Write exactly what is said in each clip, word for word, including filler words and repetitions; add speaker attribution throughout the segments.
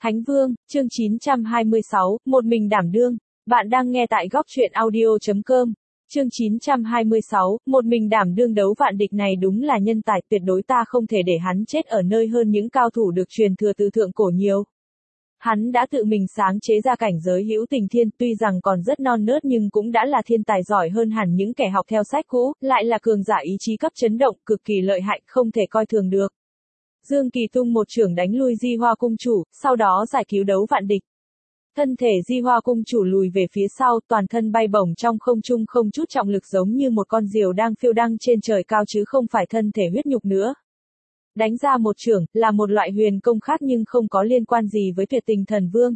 Speaker 1: Thánh Vương, chương chín trăm hai mươi sáu, một mình đảm đương. Bạn đang nghe tại góc truyện audio.com. Chương chín trăm hai mươi sáu, một mình đảm đương. Đấu vạn địch này đúng là nhân tài, tuyệt đối ta không thể để hắn chết ở nơi hơn những cao thủ được truyền thừa từ thượng cổ nhiều. Hắn đã tự mình sáng chế ra cảnh giới hữu tình thiên, tuy rằng còn rất non nớt nhưng cũng đã là thiên tài giỏi hơn hẳn những kẻ học theo sách cũ, lại là cường giả ý chí cấp chấn động, cực kỳ lợi hại, không thể coi thường được. Dương Kỳ tung một chưởng đánh lui Di Hoa cung chủ, sau đó giải cứu đấu vạn địch. Thân thể Di Hoa cung chủ lùi về phía sau, toàn thân bay bổng trong không trung, không chút trọng lực, giống như một con diều đang phiêu đăng trên trời cao chứ không phải thân thể huyết nhục nữa. Đánh ra một chưởng, là một loại huyền công khác nhưng không có liên quan gì với Tuyệt Tình Thần Vương.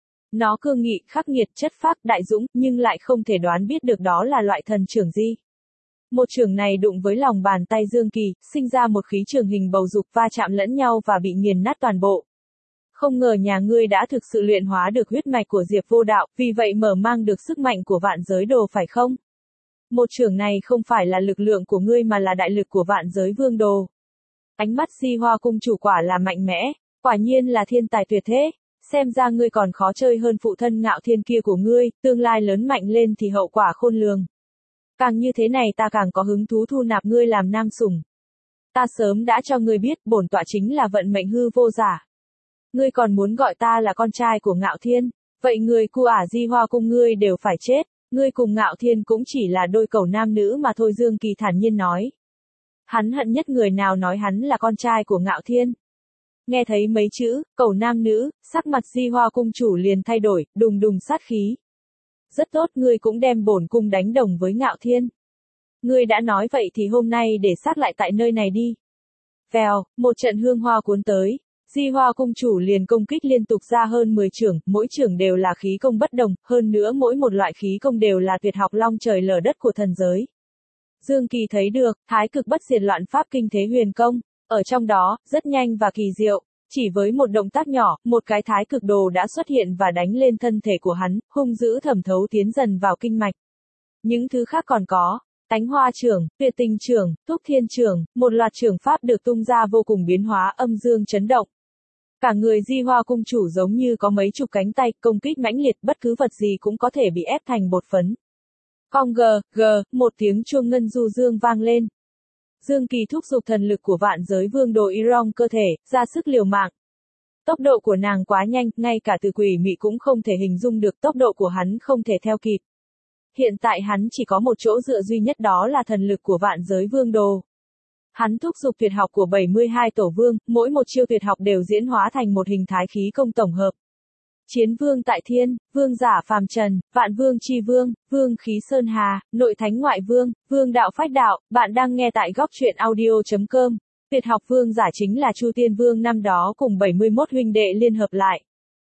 Speaker 1: Nó cương nghị, khắc nghiệt, chất phác, đại dũng, nhưng lại không thể đoán biết được đó là loại thần chưởng gì. Một chưởng này đụng với lòng bàn tay Dương Kỳ, sinh ra một khí trường hình bầu dục, va chạm lẫn nhau và bị nghiền nát toàn bộ. Không ngờ nhà ngươi đã thực sự luyện hóa được huyết mạch của Diệp Vô Đạo, vì vậy mở mang được sức mạnh của vạn giới đồ phải không? Một chưởng này không phải là lực lượng của ngươi mà là đại lực của vạn giới vương đồ. Ánh mắt Di Hoa cung chủ quả là mạnh mẽ, quả nhiên là thiên tài tuyệt thế, xem ra ngươi còn khó chơi hơn phụ thân Ngạo Thiên kia của ngươi, tương lai lớn mạnh lên thì hậu quả khôn lường. Càng như thế này ta càng có hứng thú thu nạp ngươi làm nam sủng. Ta sớm đã cho ngươi biết, bổn tọa chính là vận mệnh hư vô giả. Ngươi còn muốn gọi ta là con trai của Ngạo Thiên, vậy người cu ả Di Hoa cung ngươi đều phải chết, ngươi cùng Ngạo Thiên cũng chỉ là đôi cẩu nam nữ mà thôi. Dương Kỳ thản nhiên nói. Hắn hận nhất người nào nói hắn là con trai của Ngạo Thiên. Nghe thấy mấy chữ, cẩu nam nữ, sắc mặt Di Hoa cung chủ liền thay đổi, đùng đùng sát khí. Rất tốt, ngươi cũng đem bổn cung đánh đồng với Ngạo Thiên. Ngươi đã nói vậy thì hôm nay để xác lại tại nơi này đi. Vèo, một trận hương hoa cuốn tới, Di Hoa cung chủ liền công kích liên tục ra hơn mười chưởng, mỗi chưởng đều là khí công bất đồng, hơn nữa mỗi một loại khí công đều là tuyệt học long trời lở đất của thần giới. Dương Kỳ thấy được, thái cực bất diệt loạn pháp kinh thế huyền công, ở trong đó, rất nhanh và kỳ diệu. Chỉ với một động tác nhỏ, một cái thái cực đồ đã xuất hiện và đánh lên thân thể của hắn, hung dữ thẩm thấu tiến dần vào kinh mạch. Những thứ khác còn có, Tánh Hoa chưởng, Tuyệt Tình chưởng, Túc Thiên chưởng, một loạt chưởng pháp được tung ra vô cùng biến hóa, âm dương chấn động. Cả người Di Hoa cung chủ giống như có mấy chục cánh tay, công kích mãnh liệt, bất cứ vật gì cũng có thể bị ép thành bột phấn. Cong gờ, gờ, một tiếng chuông ngân du dương vang lên. Dương Kỳ thúc giục thần lực của vạn giới vương đồ Irong cơ thể, ra sức liều mạng. Tốc độ của nàng quá nhanh, ngay cả từ quỷ mị cũng không thể hình dung được, tốc độ của hắn không thể theo kịp. Hiện tại hắn chỉ có một chỗ dựa duy nhất, đó là thần lực của vạn giới vương đồ. Hắn thúc giục tuyệt học của bảy mươi hai tổ vương, mỗi một chiêu tuyệt học đều diễn hóa thành một hình thái khí công tổng hợp. Chiến vương tại thiên, vương giả phàm trần, vạn vương chi vương, vương khí sơn hà, nội thánh ngoại vương, vương đạo phách đạo. Bạn đang nghe tại góc truyện audio.com. Tuyệt học vương giả chính là Chu Tiên Vương năm đó cùng bảy mươi mốt huynh đệ liên hợp lại.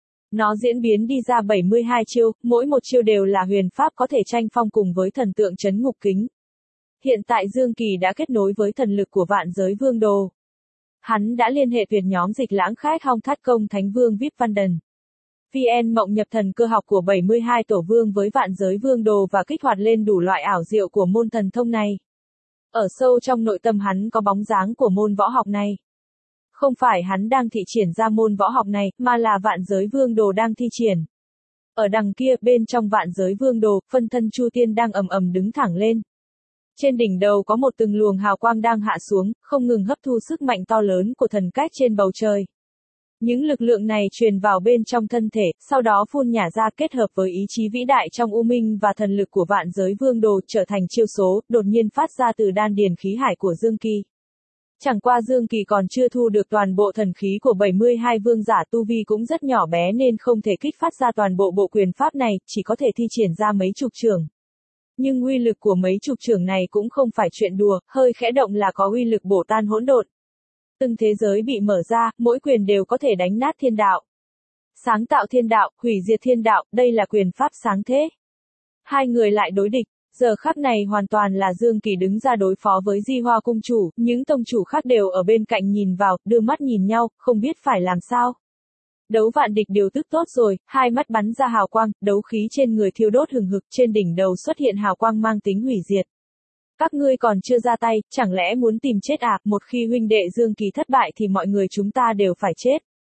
Speaker 1: Nó diễn biến đi ra bảy mươi hai chiêu, mỗi một chiêu đều là huyền pháp có thể tranh phong cùng với thần tượng trấn ngục kính. Hiện tại Dương Kỳ đã kết nối với thần lực của vạn giới vương đồ. Hắn đã liên hệ tuyệt nhóm dịch lãng khách hong thắt công thánh vương vê i pê Văn Đần. vê en mộng nhập thần cơ học của bảy mươi hai tổ vương với vạn giới vương đồ và kích hoạt lên đủ loại ảo diệu của môn thần thông này. Ở sâu trong nội tâm hắn có bóng dáng của môn võ học này. Không phải hắn đang thị triển ra môn võ học này, mà là vạn giới vương đồ đang thi triển. Ở đằng kia, bên trong vạn giới vương đồ, phân thân Chu Tiên đang ầm ầm đứng thẳng lên. Trên đỉnh đầu có một từng luồng hào quang đang hạ xuống, không ngừng hấp thu sức mạnh to lớn của thần cách trên bầu trời. Những lực lượng này truyền vào bên trong thân thể, sau đó phun nhả ra, kết hợp với ý chí vĩ đại trong u minh và thần lực của vạn giới vương đồ, trở thành chiêu số, đột nhiên phát ra từ đan điền khí hải của Dương Kỳ. Chẳng qua Dương Kỳ còn chưa thu được toàn bộ thần khí của bảy mươi hai vương giả, tu vi cũng rất nhỏ bé nên không thể kích phát ra toàn bộ bộ quyền pháp này, chỉ có thể thi triển ra mấy chục chưởng. Nhưng uy lực của mấy chục chưởng này cũng không phải chuyện đùa, hơi khẽ động là có uy lực bổ tan hỗn độn. Từng thế giới bị mở ra, mỗi quyền đều có thể đánh nát thiên đạo. Sáng tạo thiên đạo, hủy diệt thiên đạo, đây là quyền pháp sáng thế. Hai người lại đối địch, giờ khắc này hoàn toàn là Dương Kỳ đứng ra đối phó với Di Hoa cung chủ, những tông chủ khác đều ở bên cạnh nhìn vào, đưa mắt nhìn nhau, không biết phải làm sao. Đấu vạn địch điều tức tốt rồi, hai mắt bắn ra hào quang, đấu khí trên người thiêu đốt hừng hực, trên đỉnh đầu xuất hiện hào quang mang tính hủy diệt. Các ngươi còn chưa ra tay, chẳng lẽ muốn tìm chết à? Một khi huynh đệ Dương Kỳ thất bại thì mọi người chúng ta đều phải chết.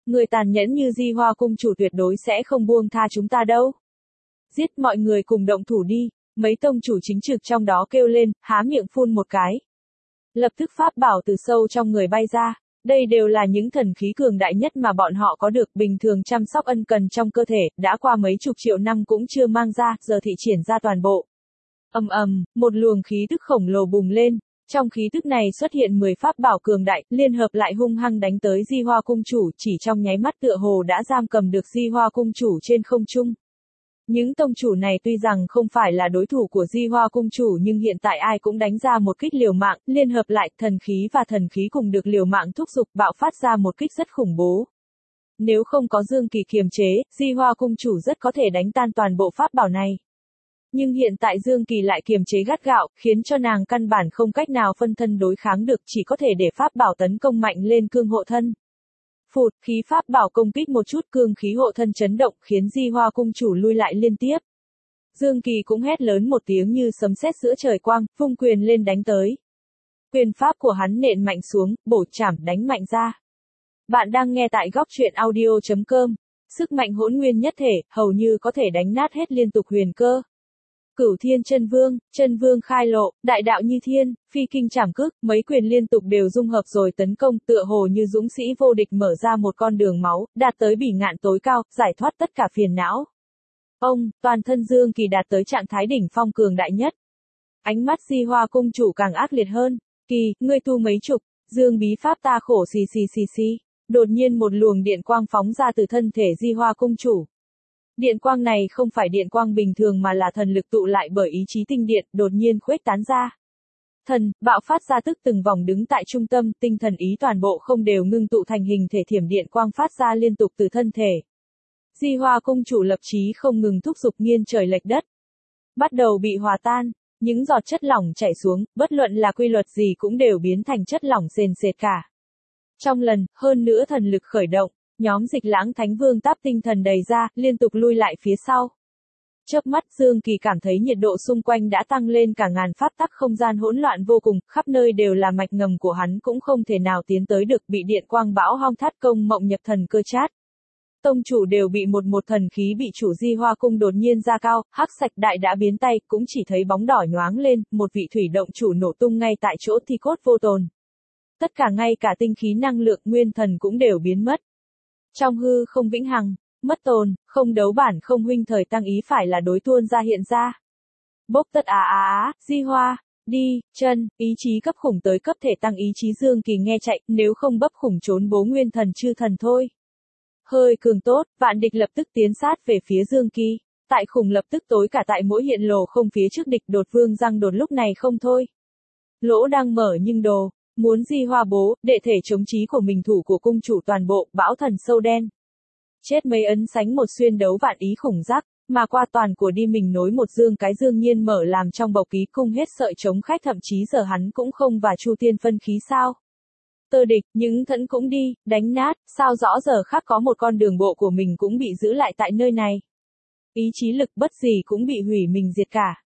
Speaker 1: Người tàn nhẫn như Di Hoa cung chủ tuyệt đối sẽ không buông tha chúng ta đâu. Giết, mọi người cùng động thủ đi, mấy tông chủ chính trực trong đó kêu lên, há miệng phun một cái. Lập tức pháp bảo từ sâu trong người bay ra, đây đều là những thần khí cường đại nhất mà bọn họ có được, bình thường chăm sóc ân cần trong cơ thể, đã qua mấy chục triệu năm cũng chưa mang ra, giờ thị triển ra toàn bộ. Ầm ầm, một luồng khí tức khổng lồ bùng lên, trong khí tức này xuất hiện mười pháp bảo cường đại, liên hợp lại hung hăng đánh tới Di Hoa cung chủ, chỉ trong nháy mắt tựa hồ đã giam cầm được Di Hoa cung chủ trên không trung. Những tông chủ này tuy rằng không phải là đối thủ của Di Hoa cung chủ nhưng hiện tại ai cũng đánh ra một kích liều mạng, liên hợp lại, thần khí và thần khí cùng được liều mạng thúc giục bạo phát ra một kích rất khủng bố. Nếu không có Dương Kỳ kiềm chế, Di Hoa cung chủ rất có thể đánh tan toàn bộ pháp bảo này. Nhưng hiện tại Dương Kỳ lại kiềm chế gắt gao, khiến cho nàng căn bản không cách nào phân thân đối kháng được, chỉ có thể để pháp bảo tấn công mạnh lên cương hộ thân. Phụt, khí pháp bảo công kích một chút, cương khí hộ thân chấn động, khiến Di Hoa cung chủ lui lại liên tiếp. Dương Kỳ cũng hét lớn một tiếng như sấm sét giữa trời quang, vung quyền lên đánh tới. Quyền pháp của hắn nện mạnh xuống, bổ chảm đánh mạnh ra. Bạn đang nghe tại góc truyện audio chấm com. Sức mạnh hỗn nguyên nhất thể, hầu như có thể đánh nát hết liên tục huyền cơ. Cửu Thiên Chân Vương, Chân Vương khai lộ, đại đạo như thiên, phi kinh trảm cước, mấy quyền liên tục đều dung hợp rồi tấn công, tựa hồ như dũng sĩ vô địch mở ra một con đường máu, đạt tới bỉ ngạn tối cao, giải thoát tất cả phiền não. Ông, toàn thân Dương Kỳ đạt tới trạng thái đỉnh phong cường đại nhất. Ánh mắt Di Hoa cung chủ càng ác liệt hơn. Kỳ, ngươi tu mấy chục, Dương bí pháp ta khổ xì xì xì xì. Đột nhiên một luồng điện quang phóng ra từ thân thể Di Hoa cung chủ. Điện quang này không phải điện quang bình thường mà là thần lực tụ lại bởi ý chí tinh điện, đột nhiên khuếch tán ra. Thần, bạo phát ra tức từng vòng đứng tại trung tâm, tinh thần ý toàn bộ không đều ngưng tụ thành hình thể thiểm điện quang phát ra liên tục từ thân thể. Di Hoa cung chủ lập chí không ngừng thúc giục nghiêng trời lệch đất. Bắt đầu bị hòa tan, những giọt chất lỏng chảy xuống, bất luận là quy luật gì cũng đều biến thành chất lỏng sền sệt cả. Trong lần, hơn nữa thần lực khởi động, nhóm Dịch Lãng Thánh Vương táp tinh thần đầy ra, liên tục lui lại phía sau. Chớp mắt Dương Kỳ cảm thấy nhiệt độ xung quanh đã tăng lên cả ngàn pháp tắc, không gian hỗn loạn vô cùng, khắp nơi đều là mạch ngầm của hắn cũng không thể nào tiến tới được, bị điện quang bão hong thắt công mộng nhập thần cơ chát. Tông chủ đều bị một một thần khí bị chủ Di Hoa cung đột nhiên ra cao, hắc sạch đại đã biến tay, cũng chỉ thấy bóng đỏ nhoáng lên, một vị thủy động chủ nổ tung ngay tại chỗ, thi cốt vô tồn. Tất cả ngay cả tinh khí năng lượng nguyên thần cũng đều biến mất. Trong hư không vĩnh hằng, mất tồn, không đấu bản không huynh thời tăng ý phải là đối tuôn ra hiện ra. Bốc tất á á á, Di Hoa, đi, chân, ý chí cấp khủng tới cấp thể tăng ý chí Dương Kỳ nghe chạy, nếu không bấp khủng trốn bố nguyên thần chư thần thôi. Hơi cường tốt, vạn địch lập tức tiến sát về phía Dương Kỳ. Tại khủng lập tức tối cả tại mỗi hiện lồ không phía trước địch đột vương răng đột lúc này không thôi. Lỗ đang mở nhưng đồ. Muốn Di Hoa bố, đệ thể chống chí của mình thủ của cung chủ toàn bộ, bão thần sâu đen. Chết mấy ấn sánh một xuyên đấu vạn ý khủng giác, mà qua toàn của đi mình nối một dương cái dương nhiên mở làm trong bầu ký cung hết sợi chống khách, thậm chí giờ hắn cũng không và Chu Tiên phân khí sao. Tơ địch, những thẫn cũng đi, đánh nát, sao rõ giờ khác có một con đường bộ của mình cũng bị giữ lại tại nơi này. Ý chí lực bất gì cũng bị hủy mình diệt cả.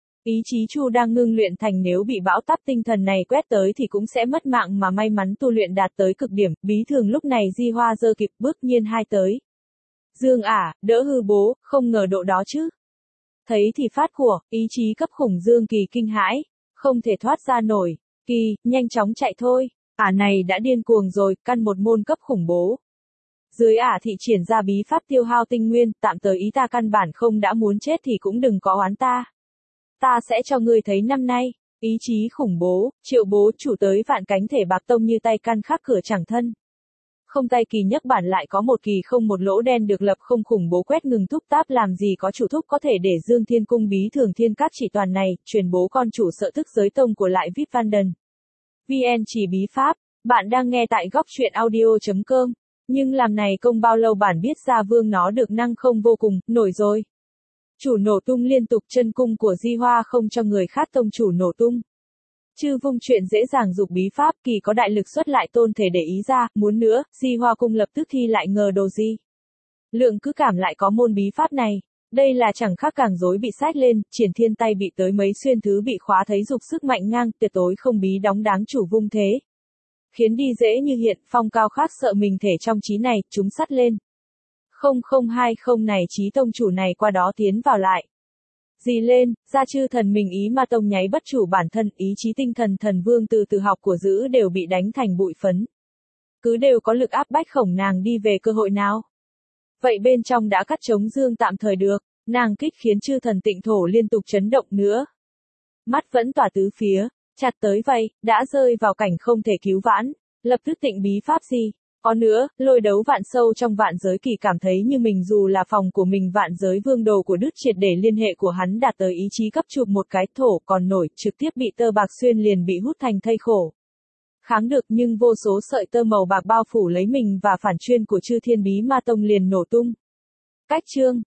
Speaker 1: Ý chí Chu đang ngưng luyện thành nếu bị bão táp tinh thần này quét tới thì cũng sẽ mất mạng, mà may mắn tu luyện đạt tới cực điểm, bí thường lúc này Di Hoa giơ kịp bước nhiên hai tới. Dương ả, đỡ hư bố, không ngờ độ đó chứ. Thấy thì phát của, ý chí cấp khủng Dương Kỳ kinh hãi, không thể thoát ra nổi, Kỳ, nhanh chóng chạy thôi, ả này đã điên cuồng rồi, căn một môn cấp khủng bố. Dưới ả thị triển ra bí pháp tiêu hao tinh nguyên, tạm tới ý ta căn bản không đã muốn chết thì cũng đừng có oán ta. Ta sẽ cho ngươi thấy năm nay, ý chí khủng bố, Triệu bố chủ tới vạn cánh thể bạc tông như tay căn khắc cửa chẳng thân. Không tay kỳ nhất bản lại có một kỳ không một lỗ đen được lập không khủng bố quét ngừng thúc táp làm gì có chủ thúc có thể để Dương Thiên cung bí thường thiên cát chỉ toàn này, truyền bố con chủ sợ thức giới tông của lại vip Vanden. vê en chỉ bí pháp, bạn đang nghe tại góc truyện audio chấm com. Nhưng làm này công bao lâu bản biết ra vương nó được năng không vô cùng, nổi rồi. Chủ nổ tung liên tục, chân cung của Di Hoa không cho người khác tông chủ nổ tung. Chư vung chuyện dễ dàng dục bí pháp, Kỳ có đại lực xuất lại tôn thể để ý ra, muốn nữa, Di Hoa cung lập tức thi lại ngờ đồ gì. Lượng cứ cảm lại có môn bí pháp này, đây là chẳng khác càng rối bị sách lên, triển thiên tay bị tới mấy xuyên thứ bị khóa thấy dục sức mạnh ngang, tuyệt tối không bí đóng đáng chủ vung thế. Khiến đi dễ như hiện, phong cao khát sợ mình thể trong trí này, chúng sắt lên. Không không hai không này trí tông chủ này qua đó tiến vào lại. Dì lên, ra chư thần mình ý ma tông nháy bất chủ bản thân, ý chí tinh thần thần vương từ từ học của giữ đều bị đánh thành bụi phấn. Cứ đều có lực áp bách khổng nàng đi về cơ hội nào. Vậy bên trong đã cắt chống dương tạm thời được, nàng kích khiến chư thần tịnh thổ liên tục chấn động nữa. Mắt vẫn tỏa tứ phía, chặt tới vậy, đã rơi vào cảnh không thể cứu vãn, lập tức tịnh bí pháp gì. Có nữa, lôi đấu vạn sâu trong vạn giới kỳ cảm thấy như mình dù là phòng của mình vạn giới vương đồ của Đức triệt để liên hệ của hắn đạt tới ý chí cấp chụp một cái thổ còn nổi, trực tiếp bị tơ bạc xuyên liền bị hút thành thây khổ. Kháng được nhưng vô số sợi tơ màu bạc bao phủ lấy mình và phản chuyên của chư thiên bí ma tông liền nổ tung. Cách chương